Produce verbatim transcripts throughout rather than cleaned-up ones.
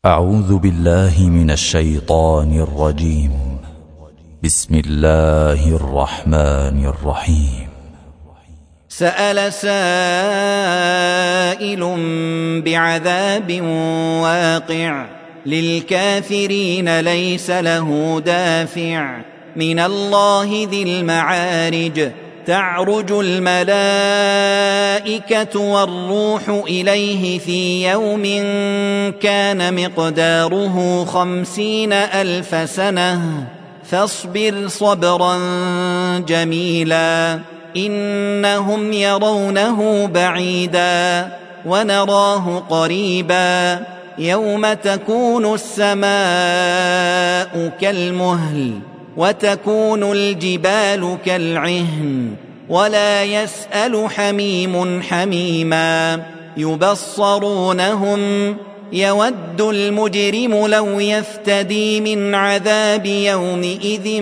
أعوذ بالله من الشيطان الرجيم. بسم الله الرحمن الرحيم. سأل سائل بعذاب واقع للكافرين ليس له دافع من الله ذي المعارج تعرج الملائكة والروح إليه في يوم كان مقداره خمسين ألف سنة فاصبر صبرا جميلا إنهم يرونه بعيدا ونراه قريبا يوم تكون السماء كالمهل وتكون الجبال كالعهن ولا يسأل حميم حميما يبصرونهم يود المجرم لو يفتدي من عذاب يومئذ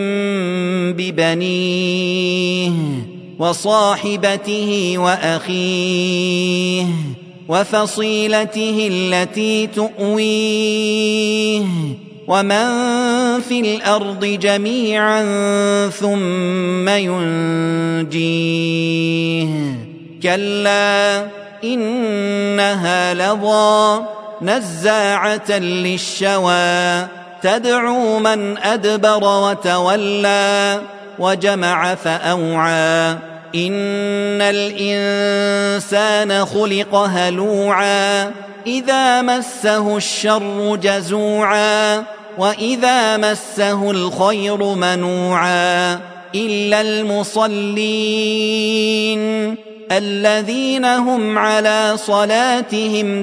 ببنيه وصاحبته وأخيه وفصيلته التي تؤويه ومن في الأرض جميعا ثم ينجيه كلا إنها لظى نزاعة للشوى تدعو من أدبر وتولى وجمع فأوعى إن الإنسان خلق هلوعا إذا مسه الشر جزوعا وإذا مسه الخير منوعا إلا المصلين الذين هم على صلاتهم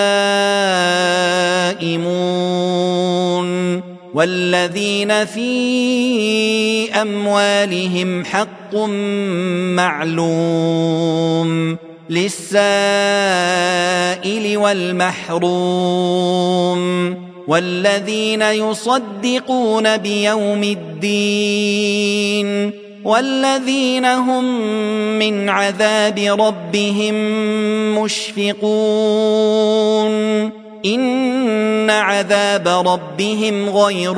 دائمون والذين في أموالهم حق معلوم للسائل والمحروم والذين يصدقون بيوم الدين والذين هم من عذاب ربهم مشفقون إن عذاب ربهم غير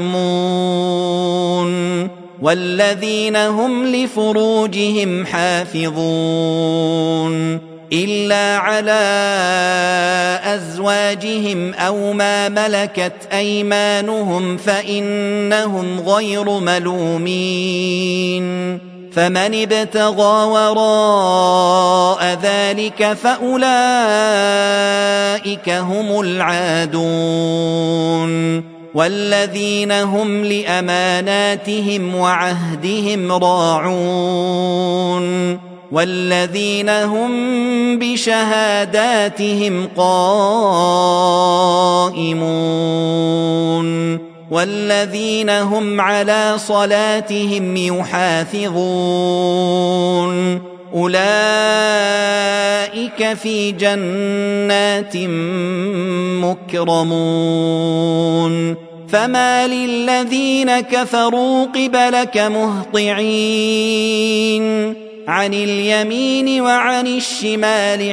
مأمون والذين هم لفروجهم حافظون إلا على أزواجهم أو ما ملكت أيمانهم فإنهم غير ملومين فمن ابتغى وراء ذلك فأولئك هم العادون والذين هم لأماناتهم وعهدهم راعون والذين هم بشهاداتهم قائمون والذين هم على صلاتهم يحافظون أولئك في جنات مكرمون فما للذين كفروا قبلك مهطعين عن اليمين وعن الشمال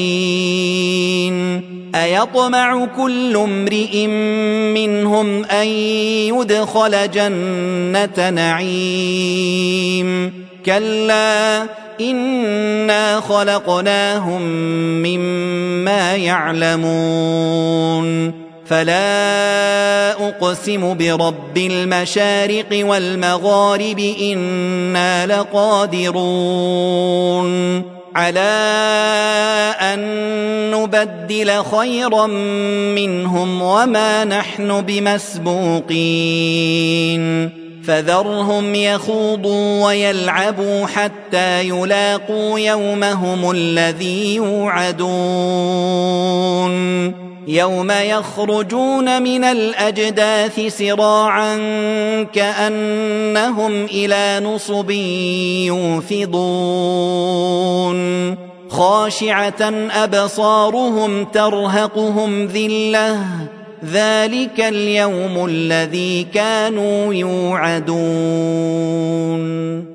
عزين أيطمع كل امرئ منهم أن يدخل جنة نعيم كلا إنا خلقناهم مما يعلمون فلا أقسم برب المشارق والمغارب إنا لقادرون على أن نبدل خيرا منهم وما نحن بمسبوقين فذرهم يخوضوا ويلعبوا حتى يلاقوا يومهم الذي يوعدون يوم يخرجون من الأجداث سراعا كأنهم إلى نصب يوفضون خاشعة أبصارهم ترهقهم ذلة ذلك اليوم الذي كانوا يوعدون.